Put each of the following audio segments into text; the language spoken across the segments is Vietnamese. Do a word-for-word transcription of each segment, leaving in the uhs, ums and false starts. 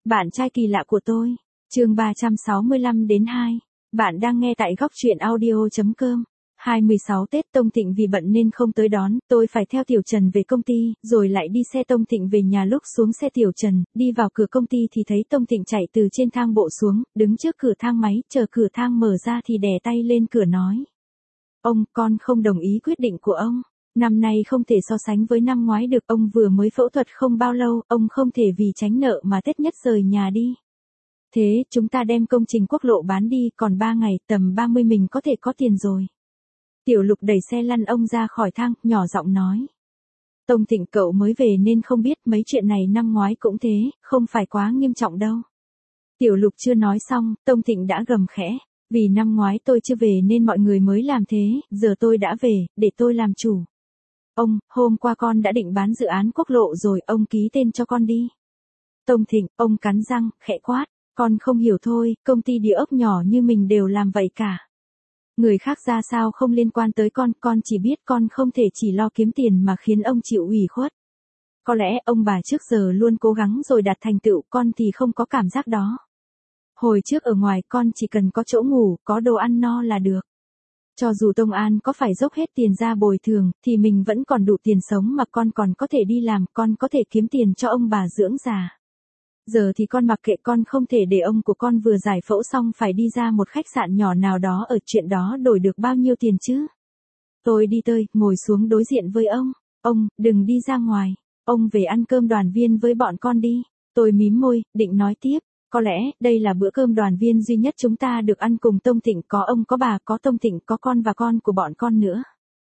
Bạn trai kỳ lạ của tôi. Chương ba trăm sáu mươi lăm đến hai. Bạn đang nghe tại góc truyện audio chấm com. hai mươi sáu Tết Tông Thịnh vì bận nên không tới đón, tôi phải theo Tiểu Trần về công ty, rồi lại đi xe Tông Thịnh về nhà. Lúc xuống xe Tiểu Trần, đi vào cửa công ty thì thấy Tông Thịnh chạy từ trên thang bộ xuống, đứng trước cửa thang máy, chờ cửa thang mở ra thì đè tay lên cửa nói. Ông, con không đồng ý quyết định của ông. Năm nay không thể so sánh với năm ngoái được, ông vừa mới phẫu thuật không bao lâu, ông không thể vì tránh nợ mà Tết nhất rời nhà đi. Thế, chúng ta đem công trình quốc lộ bán đi, còn ba ngày, tầm ba mươi mình có thể có tiền rồi. Tiểu Lục đẩy xe lăn ông ra khỏi thang, nhỏ giọng nói. Tông Thịnh cậu mới về nên không biết, mấy chuyện này năm ngoái cũng thế, không phải quá nghiêm trọng đâu. Tiểu Lục chưa nói xong, Tông Thịnh đã gầm khẽ. Vì năm ngoái tôi chưa về nên mọi người mới làm thế, giờ tôi đã về, để tôi làm chủ. Ông, hôm qua con đã định bán dự án quốc lộ rồi, ông ký tên cho con đi. Tông Thịnh, ông cắn răng, khẽ quát. Con không hiểu thôi, công ty địa ốc nhỏ như mình đều làm vậy cả. Người khác ra sao không liên quan tới con, con chỉ biết con không thể chỉ lo kiếm tiền mà khiến ông chịu ủy khuất. Có lẽ ông bà trước giờ luôn cố gắng rồi đạt thành tựu, con thì không có cảm giác đó. Hồi trước ở ngoài con chỉ cần có chỗ ngủ, có đồ ăn no là được. Cho dù Tông An có phải dốc hết tiền ra bồi thường, thì mình vẫn còn đủ tiền sống mà con còn có thể đi làm, con có thể kiếm tiền cho ông bà dưỡng già. Giờ thì con mặc kệ, con không thể để ông của con vừa giải phẫu xong phải đi ra một khách sạn nhỏ nào đó, ở chuyện đó đổi được bao nhiêu tiền chứ. Tôi đi tới, ngồi xuống đối diện với ông. Ông, đừng đi ra ngoài. Ông về ăn cơm đoàn viên với bọn con đi. Tôi mím môi, định nói tiếp. Có lẽ, đây là bữa cơm đoàn viên duy nhất chúng ta được ăn cùng Tông Thịnh, có ông có bà, có Tông Thịnh, có con và con của bọn con nữa.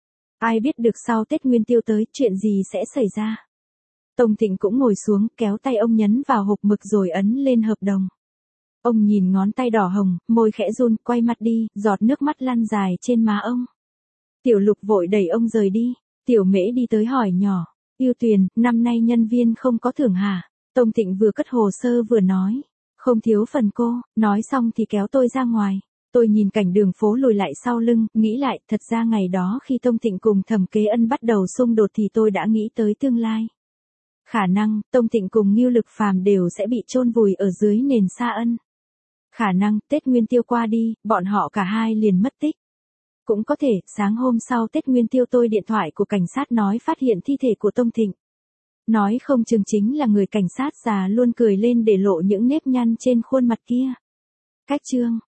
Ai biết được sau Tết Nguyên Tiêu tới, chuyện gì sẽ xảy ra. Tông Thịnh cũng ngồi xuống, kéo tay ông nhấn vào hộp mực rồi ấn lên hợp đồng. Ông nhìn ngón tay đỏ hồng, môi khẽ run, quay mặt đi, giọt nước mắt lăn dài trên má ông. Tiểu Lục vội đẩy ông rời đi. Tiểu Mễ đi tới hỏi nhỏ. Yêu Tuyền, năm nay nhân viên không có thưởng hả? Tông Thịnh vừa cất hồ sơ vừa nói. Không thiếu phần cô, nói xong thì kéo tôi ra ngoài. Tôi nhìn cảnh đường phố lùi lại sau lưng, nghĩ lại, thật ra ngày đó khi Tông Thịnh cùng Thẩm Kế Ân bắt đầu xung đột thì tôi đã nghĩ tới tương lai. Khả năng, Tông Thịnh cùng Ngưu Lực Phàm đều sẽ bị chôn vùi ở dưới nền Sa Ân. Khả năng, Tết Nguyên Tiêu qua đi, bọn họ cả hai liền mất tích. Cũng có thể, sáng hôm sau Tết Nguyên Tiêu tôi điện thoại của cảnh sát nói phát hiện thi thể của Tông Thịnh. Nói không chừng chính là người cảnh sát già luôn cười lên để lộ những nếp nhăn trên khuôn mặt kia. Cách chương